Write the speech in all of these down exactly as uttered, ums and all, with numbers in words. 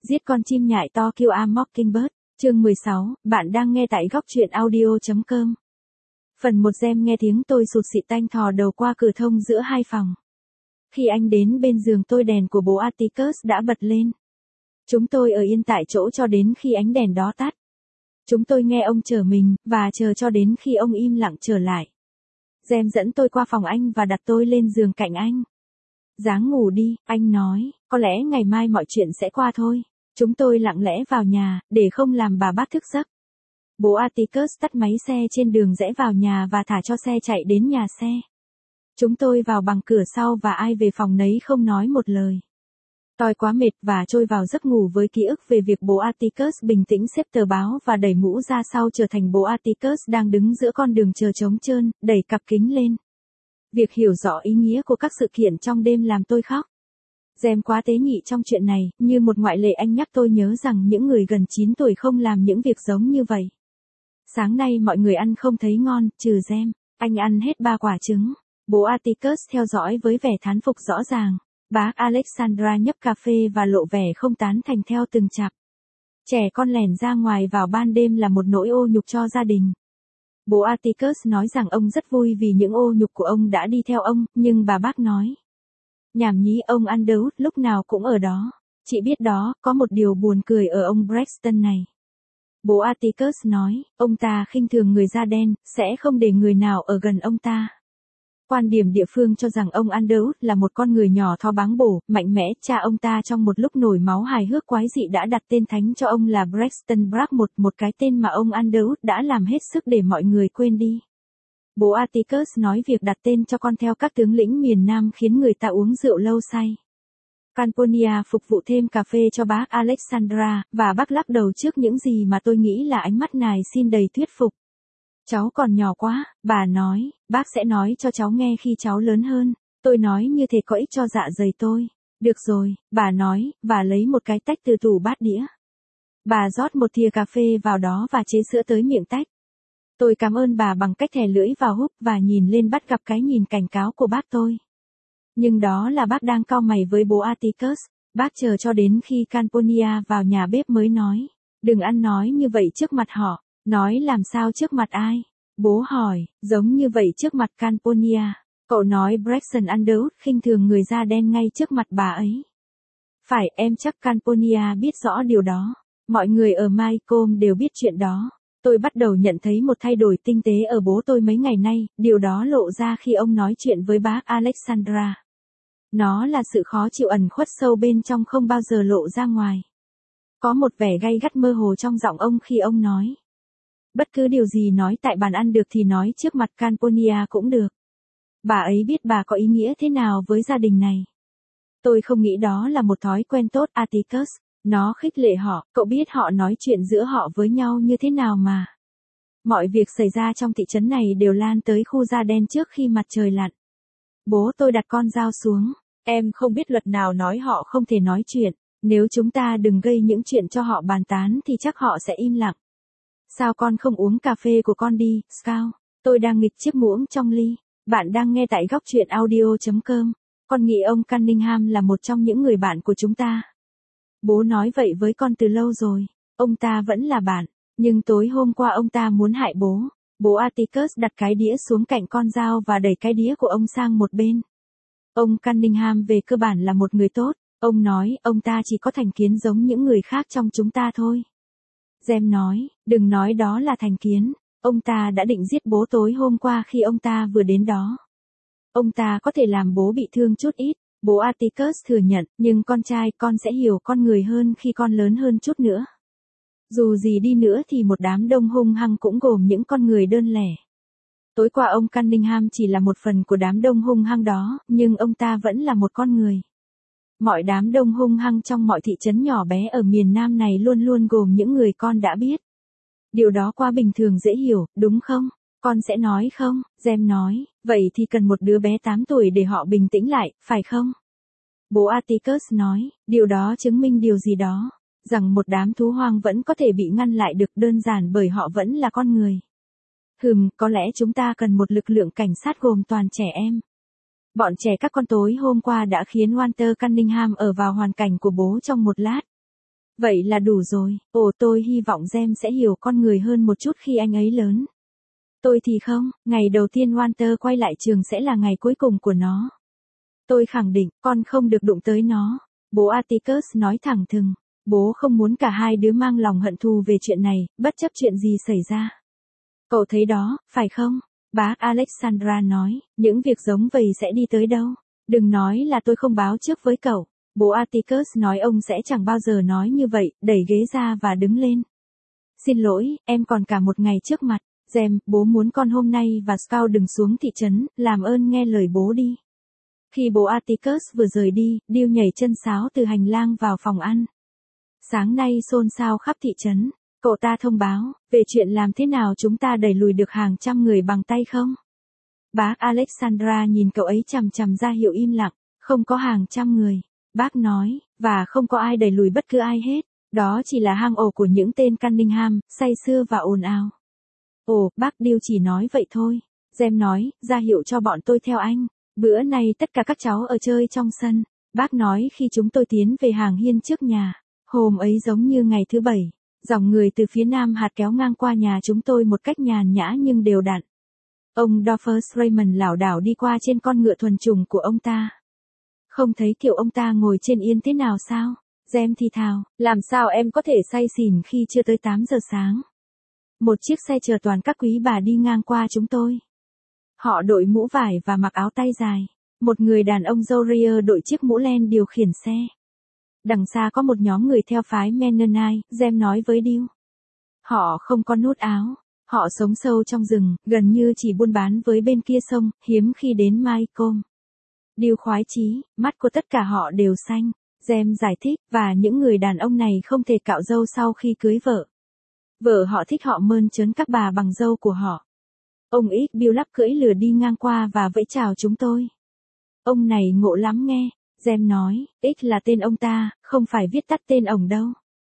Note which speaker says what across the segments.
Speaker 1: Giết con chim nhại to kill a mockingbird, chương mười sáu, bạn đang nghe tại góc truyện audio.com. Phần một Gem nghe tiếng tôi sụt sịt tanh thò đầu qua cửa thông giữa hai phòng. Khi anh đến bên giường tôi đèn của bố Atticus đã bật lên. Chúng tôi ở yên tại chỗ cho đến khi ánh đèn đó tắt. Chúng tôi nghe ông chở mình, và chờ cho đến khi ông im lặng trở lại. Gem dẫn tôi qua phòng anh và đặt tôi lên giường cạnh anh. Ráng ngủ đi, anh nói, có lẽ ngày mai mọi chuyện sẽ qua thôi. Chúng tôi lặng lẽ vào nhà, để không làm bà bác thức giấc. Bố Atticus tắt máy xe trên đường rẽ vào nhà và thả cho xe chạy đến nhà xe. Chúng tôi vào bằng cửa sau và ai về phòng nấy không nói một lời. Tôi quá mệt và trôi vào giấc ngủ với ký ức về việc bố Atticus bình tĩnh xếp tờ báo và đẩy mũ ra sau trở thành bố Atticus đang đứng giữa con đường chờ trống trơn, đẩy cặp kính lên. Việc hiểu rõ ý nghĩa của các sự kiện trong đêm làm tôi khóc. Gem quá tế nhị trong chuyện này, như một ngoại lệ anh nhắc tôi nhớ rằng những người gần chín tuổi không làm những việc giống như vậy. Sáng nay mọi người ăn không thấy ngon, trừ Gem. Anh ăn hết ba quả trứng. Bố Atticus theo dõi với vẻ thán phục rõ ràng. Bác Alexandra nhấp cà phê và lộ vẻ không tán thành theo từng chặp. Trẻ con lẻn ra ngoài vào ban đêm là một nỗi ô nhục cho gia đình. Bố Atticus nói rằng ông rất vui vì những ô nhục của ông đã đi theo ông, nhưng bà bác nói. Nhảm nhí, ông Underwood lúc nào cũng ở đó. Chị biết đó, có một điều buồn cười ở ông Braxton này. Bố Atticus nói, ông ta khinh thường người da đen, sẽ không để người nào ở gần ông ta. Quan điểm địa phương cho rằng ông Underwood là một con người nhỏ thó báng bổ, mạnh mẽ. Cha ông ta trong một lúc nổi máu hài hước quái dị đã đặt tên thánh cho ông là Braxton Bragg, một, một cái tên mà ông Underwood đã làm hết sức để mọi người quên đi. Bố Atticus nói việc đặt tên cho con theo các tướng lĩnh miền Nam khiến người ta uống rượu lâu say. Camponia phục vụ thêm cà phê cho bác Alexandra, và bác lắc đầu trước những gì mà tôi nghĩ là ánh mắt nài xin đầy thuyết phục. Cháu còn nhỏ quá, bà nói, bác sẽ nói cho cháu nghe khi cháu lớn hơn. Tôi nói như thế có ích cho dạ dày tôi. Được rồi, bà nói, và lấy một cái tách từ tủ bát đĩa. Bà rót một thìa cà phê vào đó và chế sữa tới miệng tách. Tôi cảm ơn bà bằng cách thè lưỡi vào húp và nhìn lên bắt gặp cái nhìn cảnh cáo của bác tôi. Nhưng đó là bác đang cau mày với bố Atticus. Bác chờ cho đến khi Camponia vào nhà bếp mới nói. Đừng ăn nói như vậy trước mặt họ. Nói làm sao trước mặt ai? Bố hỏi, giống như vậy trước mặt Camponia. Cậu nói Braxton Underwood khinh thường người da đen ngay trước mặt bà ấy. Phải, em chắc Camponia biết rõ điều đó. Mọi người ở Mycomb đều biết chuyện đó. Tôi bắt đầu nhận thấy một thay đổi tinh tế ở bố tôi mấy ngày nay, điều đó lộ ra khi ông nói chuyện với bác Alexandra. Nó là sự khó chịu ẩn khuất sâu bên trong không bao giờ lộ ra ngoài. Có một vẻ gay gắt mơ hồ trong giọng ông khi ông nói. Bất cứ điều gì nói tại bàn ăn được thì nói trước mặt Camponia cũng được. Bà ấy biết bà có ý nghĩa thế nào với gia đình này. Tôi không nghĩ đó là một thói quen tốt, Atticus. Nó khích lệ họ, cậu biết họ nói chuyện giữa họ với nhau như thế nào mà. Mọi việc xảy ra trong thị trấn này đều lan tới khu da đen trước khi mặt trời lặn. Bố tôi đặt con dao xuống. Em không biết luật nào nói họ không thể nói chuyện. Nếu chúng ta đừng gây những chuyện cho họ bàn tán thì chắc họ sẽ im lặng. Sao con không uống cà phê của con đi, Scout? Tôi đang nghịch chiếc muỗng trong ly. Bạn đang nghe tại góc truyện audio.com. Con nghĩ ông Cunningham là một trong những người bạn của chúng ta. Bố nói vậy với con từ lâu rồi. Ông ta vẫn là bạn. Nhưng tối hôm qua ông ta muốn hại bố. Bố Atticus đặt cái đĩa xuống cạnh con dao và đẩy cái đĩa của ông sang một bên. Ông Cunningham về cơ bản là một người tốt. Ông nói ông ta chỉ có thành kiến giống những người khác trong chúng ta thôi. Gem nói, đừng nói đó là thành kiến. Ông ta đã định giết bố tối hôm qua khi ông ta vừa đến đó. Ông ta có thể làm bố bị thương chút ít. Bố Atticus thừa nhận, nhưng con trai, con sẽ hiểu con người hơn khi con lớn hơn chút nữa. Dù gì đi nữa thì một đám đông hung hăng cũng gồm những con người đơn lẻ. Tối qua ông Cunningham chỉ là một phần của đám đông hung hăng đó, nhưng ông ta vẫn là một con người. Mọi đám đông hung hăng trong mọi thị trấn nhỏ bé ở miền Nam này luôn luôn gồm những người con đã biết. Điều đó quá bình thường dễ hiểu, đúng không? Con sẽ nói không? Gem nói, vậy thì cần một đứa bé tám tuổi để họ bình tĩnh lại, phải không? Bố Atticus nói, điều đó chứng minh điều gì đó, rằng một đám thú hoang vẫn có thể bị ngăn lại được đơn giản bởi họ vẫn là con người. Hừm, có lẽ chúng ta cần một lực lượng cảnh sát gồm toàn trẻ em. Bọn trẻ các con tối hôm qua đã khiến Walter Cunningham ở vào hoàn cảnh của bố trong một lát. Vậy là đủ rồi, ồ tôi hy vọng Gem sẽ hiểu con người hơn một chút khi anh ấy lớn. Tôi thì không, ngày đầu tiên Walter quay lại trường sẽ là ngày cuối cùng của nó. Tôi khẳng định, con không được đụng tới nó. Bố Atticus nói thẳng thừng. Bố không muốn cả hai đứa mang lòng hận thù về chuyện này, bất chấp chuyện gì xảy ra. Cậu thấy đó, phải không? Bác Alexandra nói, những việc giống vậy sẽ đi tới đâu? Đừng nói là tôi không báo trước với cậu. Bố Atticus nói ông sẽ chẳng bao giờ nói như vậy, đẩy ghế ra và đứng lên. Xin lỗi, em còn cả một ngày trước mặt. Gem, bố muốn con hôm nay và Scout đừng xuống thị trấn, làm ơn nghe lời bố đi. Khi bố Atticus vừa rời đi, Điêu nhảy chân sáo từ hành lang vào phòng ăn. Sáng nay xôn xao khắp thị trấn. Cậu ta thông báo, về chuyện làm thế nào chúng ta đẩy lùi được hàng trăm người bằng tay không? Bác Alexandra nhìn cậu ấy chằm chằm ra hiệu im lặng, không có hàng trăm người. Bác nói, và không có ai đẩy lùi bất cứ ai hết. Đó chỉ là hang ổ của những tên Cunningham, say sưa và ồn ào. Ồ, bác Điêu chỉ nói vậy thôi. Gem nói, ra hiệu cho bọn tôi theo anh. Bữa nay tất cả các cháu ở chơi trong sân. Bác nói khi chúng tôi tiến về hàng hiên trước nhà. Hôm ấy giống như ngày thứ bảy. Dòng người từ phía nam hạt kéo ngang qua nhà chúng tôi một cách nhàn nhã nhưng đều đặn. Ông Dorfus Raymond lảo đảo đi qua trên con ngựa thuần chủng của ông ta. Không thấy kiểu ông ta ngồi trên yên thế nào sao? Gem thì thào, làm sao em có thể say xỉn khi chưa tới tám giờ sáng? Một chiếc xe chở toàn các quý bà đi ngang qua chúng tôi. Họ đội mũ vải và mặc áo tay dài. Một người đàn ông râu ria đội chiếc mũ len điều khiển xe. Đằng xa có một nhóm người theo phái Mennonite, Gem nói với Điêu. Họ không có nút áo. Họ sống sâu trong rừng, gần như chỉ buôn bán với bên kia sông, hiếm khi đến Maycomb. Điêu khoái chí, mắt của tất cả họ đều xanh. Gem giải thích, và những người đàn ông này không thể cạo râu sau khi cưới vợ. Vợ họ thích họ mơn trớn các bà bằng râu của họ. Ông X Bill lắp cưỡi lừa đi ngang qua và vẫy chào chúng tôi. Ông này ngộ lắm nghe. Gem nói, X là tên ông ta, không phải viết tắt tên ổng đâu.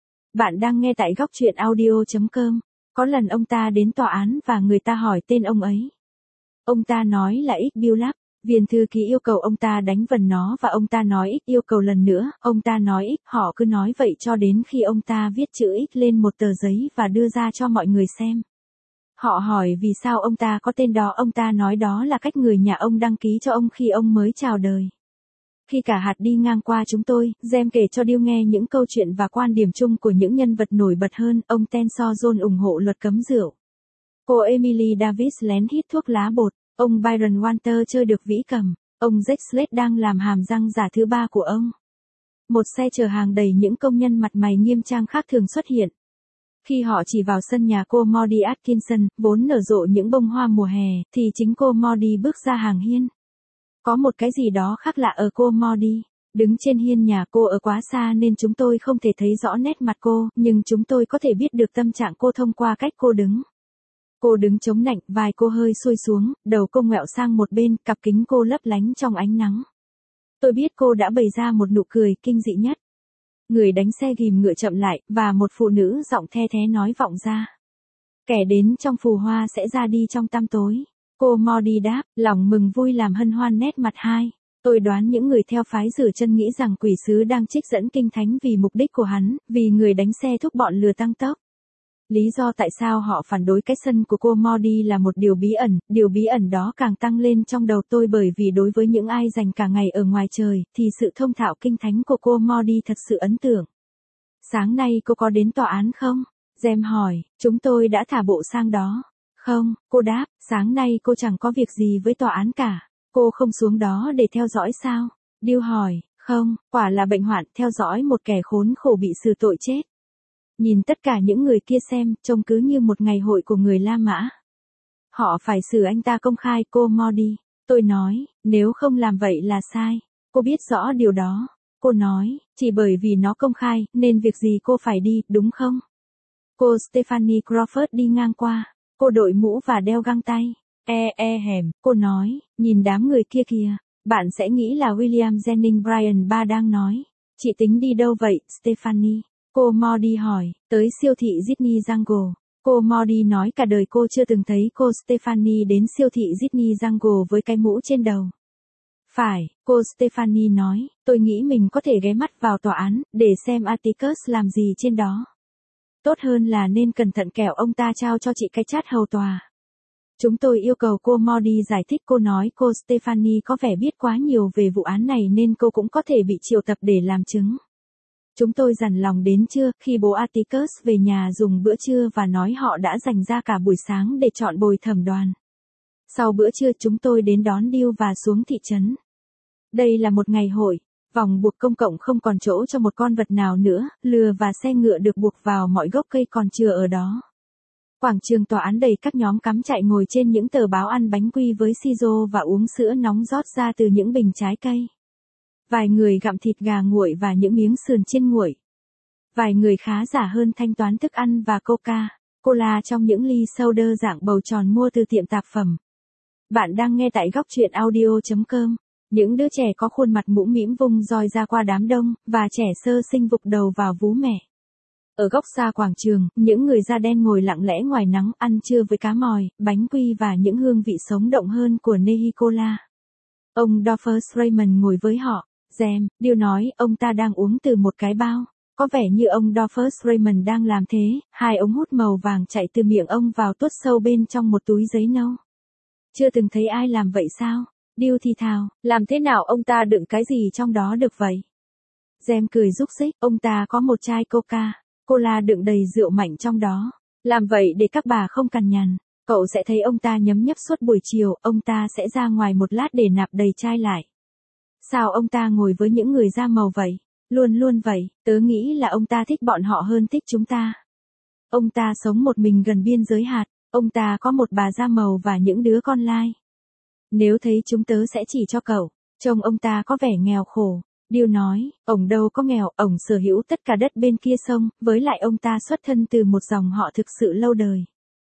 Speaker 1: Bạn đang nghe tại góc truyện audio chấm com. Có lần ông ta đến tòa án và người ta hỏi tên ông ấy. Ông ta nói là X Bill lắp. Viên thư ký yêu cầu ông ta đánh vần nó và ông ta nói X yêu cầu lần nữa. Ông ta nói X, họ cứ nói vậy cho đến khi ông ta viết chữ X lên một tờ giấy và đưa ra cho mọi người xem. Họ hỏi vì sao ông ta có tên đó, ông ta nói đó là cách người nhà ông đăng ký cho ông khi ông mới chào đời. Khi cả hạt đi ngang qua chúng tôi, Gem kể cho Điêu nghe những câu chuyện và quan điểm chung của những nhân vật nổi bật hơn. Ông Tensor John ủng hộ luật cấm rượu. Cô Emily Davis lén hít thuốc lá bột. Ông Byron Walter chơi được vĩ cầm. Ông Jack Slade đang làm hàm răng giả thứ ba của ông. Một xe chở hàng đầy những công nhân mặt mày nghiêm trang khác thường xuất hiện. Khi họ chỉ vào sân nhà cô Maudie Atkinson, vốn nở rộ những bông hoa mùa hè, thì chính cô Maudie bước ra hàng hiên. Có một cái gì đó khác lạ ở cô Maudie. Đứng trên hiên nhà cô ở quá xa nên chúng tôi không thể thấy rõ nét mặt cô, nhưng chúng tôi có thể biết được tâm trạng cô thông qua cách cô đứng. Cô đứng chống nạnh, vai cô hơi xuôi xuống, đầu cô ngoẹo sang một bên, cặp kính cô lấp lánh trong ánh nắng. Tôi biết cô đã bày ra một nụ cười kinh dị nhất. Người đánh xe ghìm ngựa chậm lại, và một phụ nữ giọng the thé nói vọng ra. Kẻ đến trong phù hoa sẽ ra đi trong tăm tối. Cô Maudie đáp, lòng mừng vui làm hân hoan nét mặt hai. Tôi đoán những người theo phái rửa chân nghĩ rằng quỷ sứ đang trích dẫn kinh thánh vì mục đích của hắn, vì người đánh xe thúc bọn lừa tăng tốc. Lý do tại sao họ phản đối cái sân của cô Maudie là một điều bí ẩn, điều bí ẩn đó càng tăng lên trong đầu tôi bởi vì đối với những ai dành cả ngày ở ngoài trời, thì sự thông thạo kinh thánh của cô Maudie thật sự ấn tượng. Sáng nay cô có đến tòa án không? Gem hỏi, chúng tôi đã thả bộ sang đó. Không, cô đáp, sáng nay cô chẳng có việc gì với tòa án cả. Cô không xuống đó để theo dõi sao? Điêu hỏi, không, quả là bệnh hoạn theo dõi một kẻ khốn khổ bị xử tội chết. Nhìn tất cả những người kia xem, trông cứ như một ngày hội của người La Mã. Họ phải xử anh ta công khai, cô Maudie. Tôi nói, nếu không làm vậy là sai. Cô biết rõ điều đó. Cô nói, chỉ bởi vì nó công khai, nên việc gì cô phải đi, đúng không? Cô Stephanie Crawford đi ngang qua. Cô đội mũ và đeo găng tay. E e hèm, cô nói, nhìn đám người kia kìa. Bạn sẽ nghĩ là William Jennings Bryan ba đang nói. Chị tính đi đâu vậy, Stephanie? Cô Maudie hỏi, tới siêu thị Disney Jungle. Cô Maudie nói cả đời cô chưa từng thấy cô Stephanie đến siêu thị Disney Jungle với cái mũ trên đầu. Phải, cô Stephanie nói, tôi nghĩ mình có thể ghé mắt vào tòa án, để xem Atticus làm gì trên đó. Tốt hơn là nên cẩn thận kẻo ông ta trao cho chị cái chát hầu tòa. Chúng tôi yêu cầu cô Modi giải thích, cô nói cô Stephanie có vẻ biết quá nhiều về vụ án này nên cô cũng có thể bị triệu tập để làm chứng. Chúng tôi dằn lòng đến trưa, khi bố Atticus về nhà dùng bữa trưa và nói họ đã dành ra cả buổi sáng để chọn bồi thẩm đoàn. Sau bữa trưa chúng tôi đến đón Deal và xuống thị trấn. Đây là một ngày hội, vòng buộc công cộng không còn chỗ cho một con vật nào nữa, lừa và xe ngựa được buộc vào mọi gốc cây còn chừa ở đó. Quảng trường tòa án đầy các nhóm cắm trại ngồi trên những tờ báo ăn bánh quy với siro và uống sữa nóng rót ra từ những bình trái cây. Vài người gặm thịt gà nguội và những miếng sườn chiên nguội. Vài người khá giả hơn thanh toán thức ăn và Coca-Cola trong những ly soda dạng bầu tròn mua từ tiệm tạp phẩm. Bạn đang nghe tại góc truyện audio chấm com. Những đứa trẻ có khuôn mặt mũm mĩm vung roi ra qua đám đông, và trẻ sơ sinh vụt đầu vào vú mẹ. Ở góc xa quảng trường, những người da đen ngồi lặng lẽ ngoài nắng ăn trưa với cá mòi, bánh quy và những hương vị sống động hơn của Nehicola. Ông Dolphus Raymond ngồi với họ. Gem, Deal nói ông ta đang uống từ một cái bao. Có vẻ như ông Dolphus Raymond đang làm thế, hai ống hút màu vàng chạy từ miệng ông vào tuốt sâu bên trong một túi giấy nâu. Chưa từng thấy ai làm vậy sao? Deal thì thào, làm thế nào ông ta đựng cái gì trong đó được vậy? Gem cười rúc rích, ông ta có một chai Coca-Cola đựng đầy rượu mạnh trong đó. Làm vậy để các bà không cằn nhằn. Cậu sẽ thấy ông ta nhấm nhấp suốt buổi chiều, ông ta sẽ ra ngoài một lát để nạp đầy chai lại. Sao ông ta ngồi với những người da màu vậy? Luôn luôn vậy, tớ nghĩ là ông ta thích bọn họ hơn thích chúng ta. Ông ta sống một mình gần biên giới hạt, ông ta có một bà da màu và những đứa con lai. Nếu thấy chúng tớ sẽ chỉ cho cậu, trông ông ta có vẻ nghèo khổ. Deal nói, ổng đâu có nghèo, ổng sở hữu tất cả đất bên kia sông, với lại ông ta xuất thân từ một dòng họ thực sự lâu đời.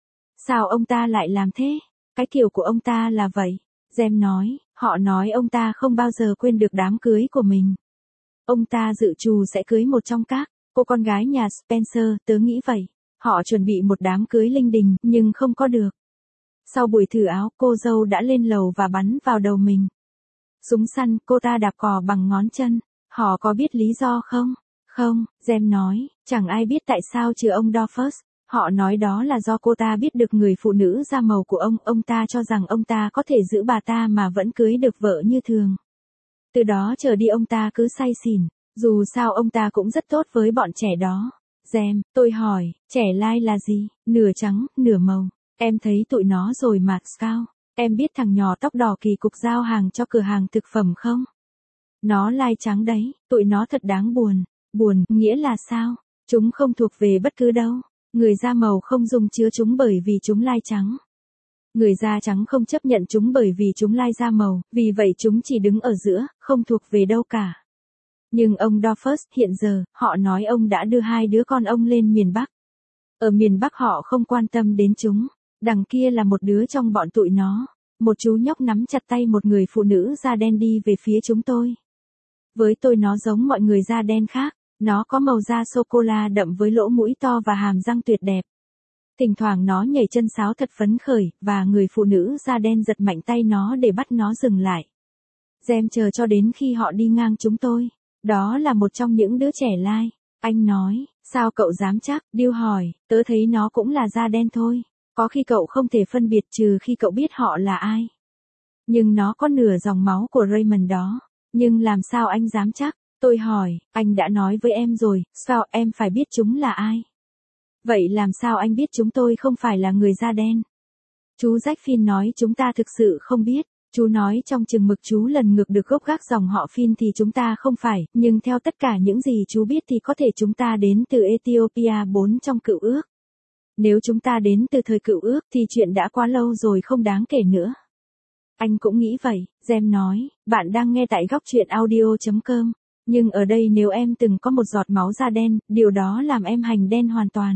Speaker 1: Sao ông ta lại làm thế? Cái kiểu của ông ta là vậy. Gem nói, họ nói ông ta không bao giờ quên được đám cưới của mình. Ông ta dự trù sẽ cưới một trong các cô con gái nhà Spencer, tớ nghĩ vậy. Họ chuẩn bị một đám cưới linh đình, nhưng không có được. Sau buổi thử áo, cô dâu đã lên lầu và bắn vào đầu mình. Súng săn, cô ta đạp cò bằng ngón chân. Họ có biết lý do không? Không, Gem nói, chẳng ai biết tại sao trừ ông Dolphus. Họ nói đó là do cô ta biết được người phụ nữ da màu của ông, ông ta cho rằng ông ta có thể giữ bà ta mà vẫn cưới được vợ như thường. Từ đó trở đi ông ta cứ say xỉn, dù sao ông ta cũng rất tốt với bọn trẻ đó. Gem, tôi hỏi, trẻ lai là gì? Nửa trắng, nửa màu. Em thấy tụi nó rồi mà, Scout. Em biết thằng nhỏ tóc đỏ kỳ cục giao hàng cho cửa hàng thực phẩm không? Nó lai trắng đấy, tụi nó thật đáng buồn. Buồn, nghĩa là sao? Chúng không thuộc về bất cứ đâu. Người da màu không dung chứa chúng bởi vì chúng lai trắng. Người da trắng không chấp nhận chúng bởi vì chúng lai da màu, vì vậy chúng chỉ đứng ở giữa, không thuộc về đâu cả. Nhưng ông Dolphus, hiện giờ, họ nói ông đã đưa hai đứa con ông lên miền Bắc. Ở miền Bắc họ không quan tâm đến chúng. Đằng kia là một đứa trong bọn tụi nó. Một chú nhóc nắm chặt tay một người phụ nữ da đen đi về phía chúng tôi. Với tôi nó giống mọi người da đen khác. Nó có màu da sô-cô-la đậm với lỗ mũi to và hàm răng tuyệt đẹp. Thỉnh thoảng nó nhảy chân sáo thật phấn khởi, và người phụ nữ da đen giật mạnh tay nó để bắt nó dừng lại. Gem chờ cho đến khi họ đi ngang chúng tôi. Đó là một trong những đứa trẻ lai. Anh nói, sao cậu dám chắc? Deal hỏi, tớ thấy nó cũng là da đen thôi. Có khi cậu không thể phân biệt trừ khi cậu biết họ là ai. Nhưng nó có nửa dòng máu của Raymond đó. Nhưng làm sao anh dám chắc? Tôi hỏi, anh đã nói với em rồi, sao em phải biết chúng là ai? Vậy làm sao anh biết chúng tôi không phải là người da đen? Chú Jack Finn nói chúng ta thực sự không biết. Chú nói trong chừng mực chú lần ngược được gốc gác dòng họ Finn thì chúng ta không phải, nhưng theo tất cả những gì chú biết thì có thể chúng ta đến từ Ethiopia bốn trong cựu ước. Nếu chúng ta đến từ thời cựu ước thì chuyện đã quá lâu rồi không đáng kể nữa. Anh cũng nghĩ vậy, Gem nói, bạn đang nghe tại góc truyện audio chấm com. Nhưng ở đây nếu em từng có một giọt máu da đen, điều đó làm em hành đen hoàn toàn.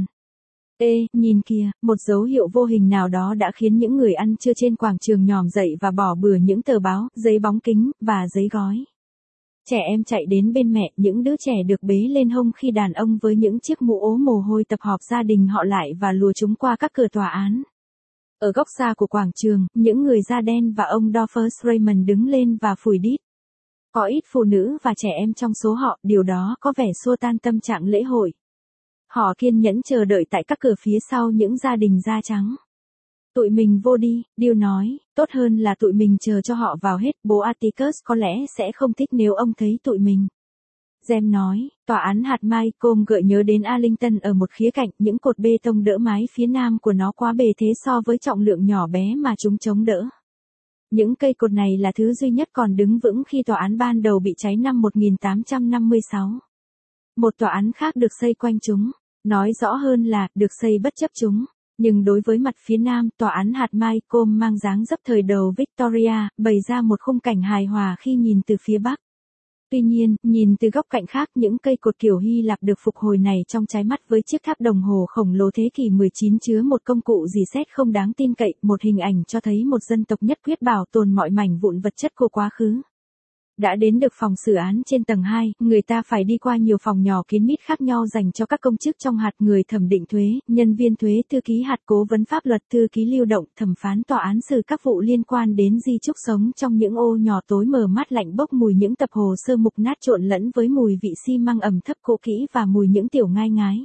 Speaker 1: Ê, nhìn kìa, một dấu hiệu vô hình nào đó đã khiến những người ăn trưa trên quảng trường nhòm dậy và bỏ bừa những tờ báo, giấy bóng kính, và giấy gói. Trẻ em chạy đến bên mẹ, những đứa trẻ được bế lên hông khi đàn ông với những chiếc mũ ố mồ hôi tập hợp gia đình họ lại và lùa chúng qua các cửa tòa án. Ở góc xa của quảng trường, những người da đen và ông Dolphus Raymond đứng lên và phủi đít. Có ít phụ nữ và trẻ em trong số họ, điều đó có vẻ xua tan tâm trạng lễ hội. Họ kiên nhẫn chờ đợi tại các cửa phía sau những gia đình da trắng. Tụi mình vô đi, Deal nói, tốt hơn là tụi mình chờ cho họ vào hết, bố Atticus có lẽ sẽ không thích nếu ông thấy tụi mình. Jem nói, tòa án hạt mai Combe gợi nhớ đến Arlington ở một khía cạnh, những cột bê tông đỡ mái phía nam của nó quá bề thế so với trọng lượng nhỏ bé mà chúng chống đỡ. Những cây cột này là thứ duy nhất còn đứng vững khi tòa án ban đầu bị cháy năm một nghìn tám trăm năm mươi sáu. Một tòa án khác được xây quanh chúng, nói rõ hơn là, được xây bất chấp chúng. Nhưng đối với mặt phía nam, tòa án hạt mai Combe mang dáng dấp thời đầu Victoria, bày ra một khung cảnh hài hòa khi nhìn từ phía bắc. Tuy nhiên, nhìn từ góc cạnh khác, những cây cột kiểu Hy Lạp được phục hồi này trong trái mắt với chiếc tháp đồng hồ khổng lồ thế kỷ mười chín chứa một công cụ rỉ sét không đáng tin cậy, một hình ảnh cho thấy một dân tộc nhất quyết bảo tồn mọi mảnh vụn vật chất của quá khứ. Đã đến được phòng xử án trên tầng hai, người ta phải đi qua nhiều phòng nhỏ kín mít khác nhau dành cho các công chức trong hạt, người thẩm định thuế, nhân viên thuế, thư ký hạt, cố vấn pháp luật, thư ký lưu động, thẩm phán, tòa án xử các vụ liên quan đến di chúc, sống trong những ô nhỏ tối mờ mát lạnh bốc mùi những tập hồ sơ mục nát trộn lẫn với mùi vị xi măng ẩm thấp cũ kỹ và mùi những tiểu ngai ngái.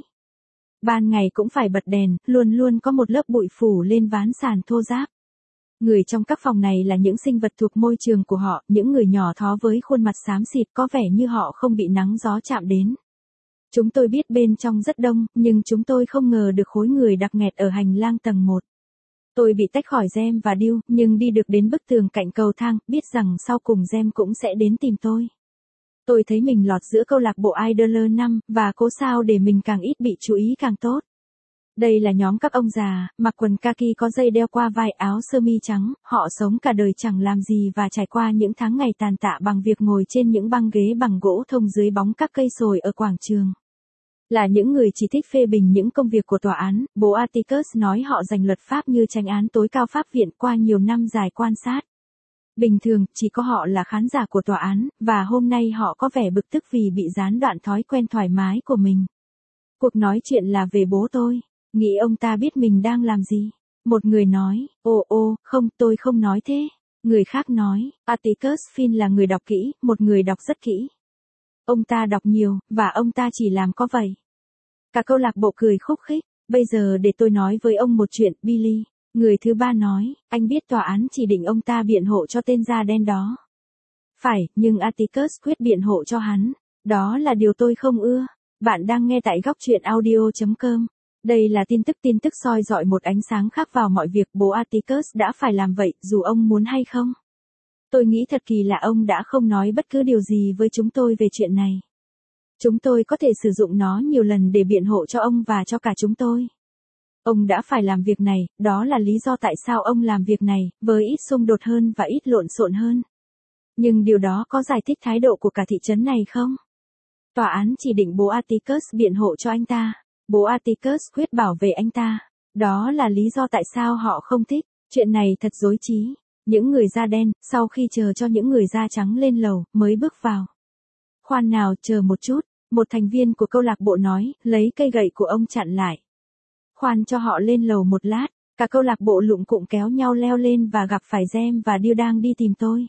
Speaker 1: Ban ngày cũng phải bật đèn, luôn luôn có một lớp bụi phủ lên ván sàn thô ráp. Người trong các phòng này là những sinh vật thuộc môi trường của họ, những người nhỏ thó với khuôn mặt xám xịt, có vẻ như họ không bị nắng gió chạm đến. Chúng tôi biết bên trong rất đông, nhưng chúng tôi không ngờ được khối người đặc nghẹt ở hành lang tầng một. Tôi bị tách khỏi Jem và Deal, nhưng đi được đến bức tường cạnh cầu thang, biết rằng sau cùng Jem cũng sẽ đến tìm tôi. Tôi thấy mình lọt giữa câu lạc bộ Idler năm, và cố sao để mình càng ít bị chú ý càng tốt. Đây là nhóm các ông già, mặc quần kaki có dây đeo qua vai, áo sơ mi trắng, họ sống cả đời chẳng làm gì và trải qua những tháng ngày tàn tạ bằng việc ngồi trên những băng ghế bằng gỗ thông dưới bóng các cây sồi ở quảng trường. Là những người chỉ thích phê bình những công việc của tòa án, bố Atticus nói họ dành luật pháp như chánh án tối cao pháp viện qua nhiều năm dài quan sát. Bình thường, chỉ có họ là khán giả của tòa án, và hôm nay họ có vẻ bực tức vì bị gián đoạn thói quen thoải mái của mình. Cuộc nói chuyện là về bố tôi. Nghĩ ông ta biết mình đang làm gì? Một người nói, ồ ồ, không, tôi không nói thế. Người khác nói, Atticus Finn là người đọc kỹ, một người đọc rất kỹ. Ông ta đọc nhiều, và ông ta chỉ làm có vậy. Cả câu lạc bộ cười khúc khích. Bây giờ để tôi nói với ông một chuyện, Billy. Người thứ ba nói, anh biết tòa án chỉ định ông ta biện hộ cho tên da đen đó. Phải, nhưng Atticus quyết biện hộ cho hắn. Đó là điều tôi không ưa. Bạn đang nghe tại góc truyện audio chấm com. Đây là tin tức tin tức soi dọi một ánh sáng khác vào mọi việc, bố Atticus đã phải làm vậy, dù ông muốn hay không. Tôi nghĩ thật kỳ lạ ông đã không nói bất cứ điều gì với chúng tôi về chuyện này. Chúng tôi có thể sử dụng nó nhiều lần để biện hộ cho ông và cho cả chúng tôi. Ông đã phải làm việc này, đó là lý do tại sao ông làm việc này, với ít xung đột hơn và ít lộn xộn hơn. Nhưng điều đó có giải thích thái độ của cả thị trấn này không? Tòa án chỉ định bố Atticus biện hộ cho anh ta. Bố Atticus quyết bảo vệ anh ta. Đó là lý do tại sao họ không thích. Chuyện này thật dối trí. Những người da đen, sau khi chờ cho những người da trắng lên lầu, mới bước vào. Khoan nào, chờ một chút. Một thành viên của câu lạc bộ nói, lấy cây gậy của ông chặn lại. Khoan cho họ lên lầu một lát. Cả câu lạc bộ lụng cụng kéo nhau leo lên và gặp phải Jem và Deal đang đi tìm tôi.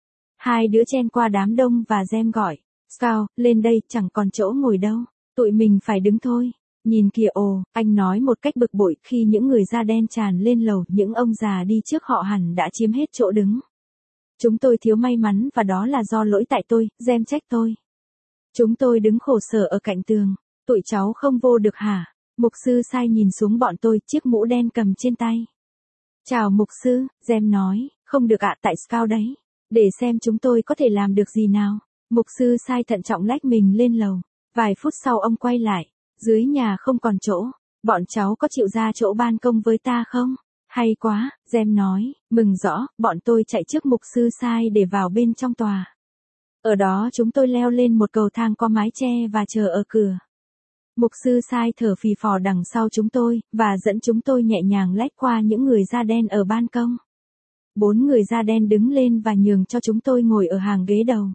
Speaker 1: Hai đứa chen qua đám đông và Jem gọi. Scout, lên đây, chẳng còn chỗ ngồi đâu. Tụi mình phải đứng thôi. Nhìn kìa, ồ, anh nói một cách bực bội, khi những người da đen tràn lên lầu, những ông già đi trước họ hẳn đã chiếm hết chỗ đứng. Chúng tôi thiếu may mắn và đó là do lỗi tại tôi, Jem trách tôi. Chúng tôi đứng khổ sở ở cạnh tường. Tụi cháu không vô được hả? Mục sư sai nhìn xuống bọn tôi, chiếc mũ đen cầm trên tay. Chào mục sư, Jem nói, không được ạ, tại Scout đấy. Để xem chúng tôi có thể làm được gì nào. Mục sư sai thận trọng lách mình lên lầu. Vài phút sau ông quay lại. Dưới nhà không còn chỗ. Bọn cháu có chịu ra chỗ ban công với ta không? Hay quá, Jem nói, mừng rõ, bọn tôi chạy trước mục sư sai để vào bên trong tòa. Ở đó chúng tôi leo lên một cầu thang có mái che và chờ ở cửa. Mục sư sai thở phì phò đằng sau chúng tôi, và dẫn chúng tôi nhẹ nhàng lách qua những người da đen ở ban công. Bốn người da đen đứng lên và nhường cho chúng tôi ngồi ở hàng ghế đầu.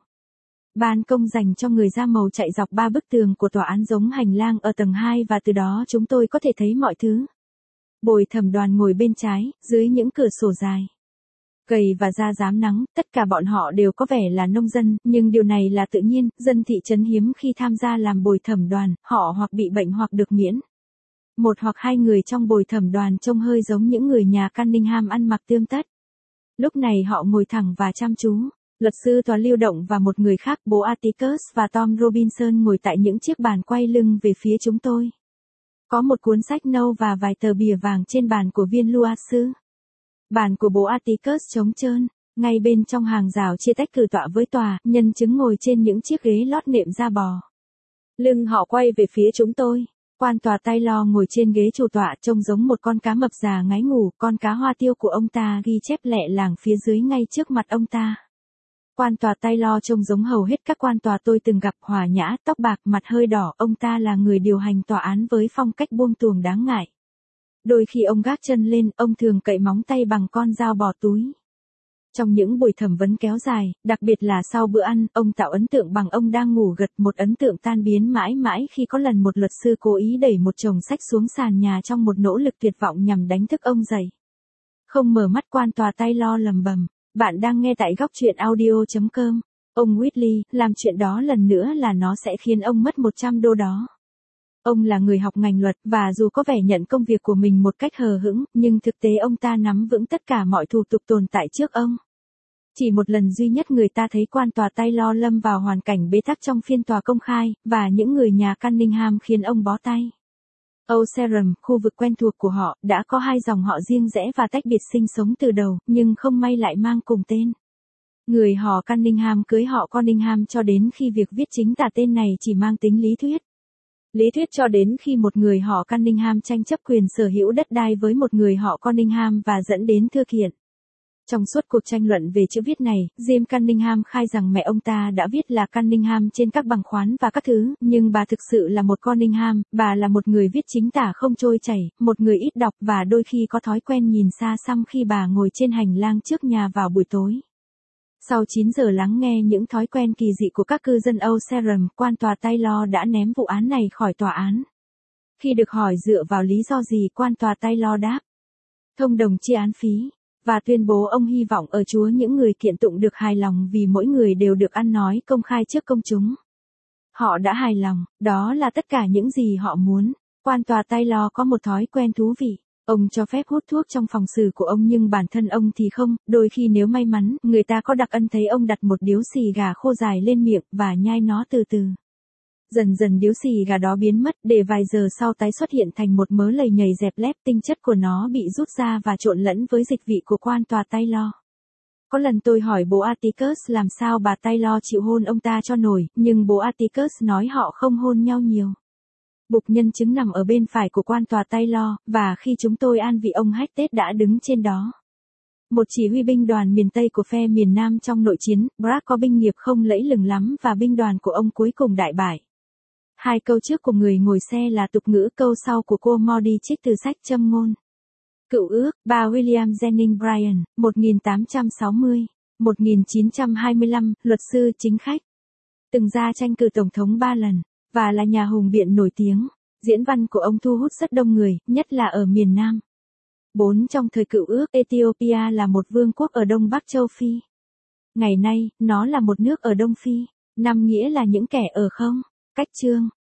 Speaker 1: Ban công dành cho người da màu chạy dọc ba bức tường của tòa án giống hành lang ở tầng hai và từ đó chúng tôi có thể thấy mọi thứ. Bồi thẩm đoàn ngồi bên trái, dưới những cửa sổ dài. gầy và da rám nắng, tất cả bọn họ đều có vẻ là nông dân, nhưng điều này là tự nhiên, dân thị trấn hiếm khi tham gia làm bồi thẩm đoàn, họ hoặc bị bệnh hoặc được miễn. Một hoặc hai người trong bồi thẩm đoàn trông hơi giống những người nhà Cunningham ăn mặc tươm tất. Lúc này họ ngồi thẳng và chăm chú. Luật sư tòa lưu động và một người khác, bố Atticus và Tom Robinson ngồi tại những chiếc bàn quay lưng về phía chúng tôi. Có một cuốn sách nâu và vài tờ bìa vàng trên bàn của viên luật sư. Bàn của bố Atticus trống trơn, ngay bên trong hàng rào chia tách cử tọa với tòa, nhân chứng ngồi trên những chiếc ghế lót nệm da bò. Lưng họ quay về phía chúng tôi. Quan tòa Taylor ngồi trên ghế chủ tọa trông giống một con cá mập già ngáy ngủ, con cá hoa tiêu của ông ta ghi chép lẹ làng phía dưới ngay trước mặt ông ta. Quan tòa Taylor trông giống hầu hết các quan tòa tôi từng gặp, hòa nhã, tóc bạc, mặt hơi đỏ, ông ta là người điều hành tòa án với phong cách buông tuồng đáng ngại. Đôi khi ông gác chân lên, ông thường cậy móng tay bằng con dao bỏ túi. Trong những buổi thẩm vấn kéo dài, đặc biệt là sau bữa ăn, ông tạo ấn tượng bằng ông đang ngủ gật, một ấn tượng tan biến mãi mãi khi có lần một luật sư cố ý đẩy một chồng sách xuống sàn nhà trong một nỗ lực tuyệt vọng nhằm đánh thức ông dậy. Không mở mắt, quan tòa Taylor lầm bầm, bạn đang nghe tại góc truyện audio chấm com. Ông Whitley, làm chuyện đó lần nữa là nó sẽ khiến ông mất một trăm đô đó. Ông là người học ngành luật, và dù có vẻ nhận công việc của mình một cách hờ hững, nhưng thực tế ông ta nắm vững tất cả mọi thủ tục tồn tại trước ông. Chỉ một lần duy nhất người ta thấy quan tòa Taylor lâm vào hoàn cảnh bế tắc trong phiên tòa công khai, và những người nhà Cunningham khiến ông bó tay. Oceram, khu vực quen thuộc của họ, đã có hai dòng họ riêng rẽ và tách biệt sinh sống từ đầu, nhưng không may lại mang cùng tên. Người họ Cunningham cưới họ Cunningham cho đến khi việc viết chính tả tên này chỉ mang tính lý thuyết. Lý thuyết cho đến khi một người họ Cunningham tranh chấp quyền sở hữu đất đai với một người họ Cunningham và dẫn đến thưa kiện. Trong suốt cuộc tranh luận về chữ viết này, Jim Cunningham khai rằng mẹ ông ta đã viết là Cunningham trên các bằng khoán và các thứ, nhưng bà thực sự là một Cunningham, bà là một người viết chính tả không trôi chảy, một người ít đọc và đôi khi có thói quen nhìn xa xăm khi bà ngồi trên hành lang trước nhà vào buổi tối. Sau chín giờ lắng nghe những thói quen kỳ dị của các cư dân Oceram, quan tòa Taylor đã ném vụ án này khỏi tòa án. Khi được hỏi dựa vào lý do gì, quan tòa Taylor đáp: thông đồng chia án phí, và tuyên bố ông hy vọng ở Chúa những người kiện tụng được hài lòng vì mỗi người đều được ăn nói công khai trước công chúng. Họ đã hài lòng, đó là tất cả những gì họ muốn. Quan tòa Taylor có một thói quen thú vị. Ông cho phép hút thuốc trong phòng xử của ông nhưng bản thân ông thì không, đôi khi nếu may mắn, người ta có đặc ân thấy ông đặt một điếu xì gà khô dài lên miệng và nhai nó từ từ. Dần dần điếu xì gà đó biến mất, để vài giờ sau tái xuất hiện thành một mớ lầy nhầy dẹp lép, tinh chất của nó bị rút ra và trộn lẫn với dịch vị của quan tòa Taylor. Có lần tôi hỏi bố Atticus làm sao bà Taylor chịu hôn ông ta cho nổi, nhưng bố Atticus nói họ không hôn nhau nhiều. Bục nhân chứng nằm ở bên phải của quan tòa Taylor, và khi chúng tôi an vị ông Hackett đã đứng trên đó. Một chỉ huy binh đoàn miền Tây của phe miền Nam trong nội chiến, Bragg có binh nghiệp không lẫy lừng lắm và binh đoàn của ông cuối cùng đại bại. Hai câu trước của người ngồi xe là tục ngữ, câu sau của cô Maudie trích từ sách Châm ngôn. Cựu ước, bà William Jennings Bryan, một nghìn tám trăm sáu mươi đến một nghìn chín trăm hai mươi lăm, luật sư chính khách. Từng ra tranh cử tổng thống ba lần, và là nhà hùng biện nổi tiếng. Diễn văn của ông thu hút rất đông người, nhất là ở miền Nam. bốn Trong thời cựu ước, Ethiopia là một vương quốc ở Đông Bắc châu Phi. Ngày nay, nó là một nước ở Đông Phi. năm Nghĩa là những kẻ ở không cách chương.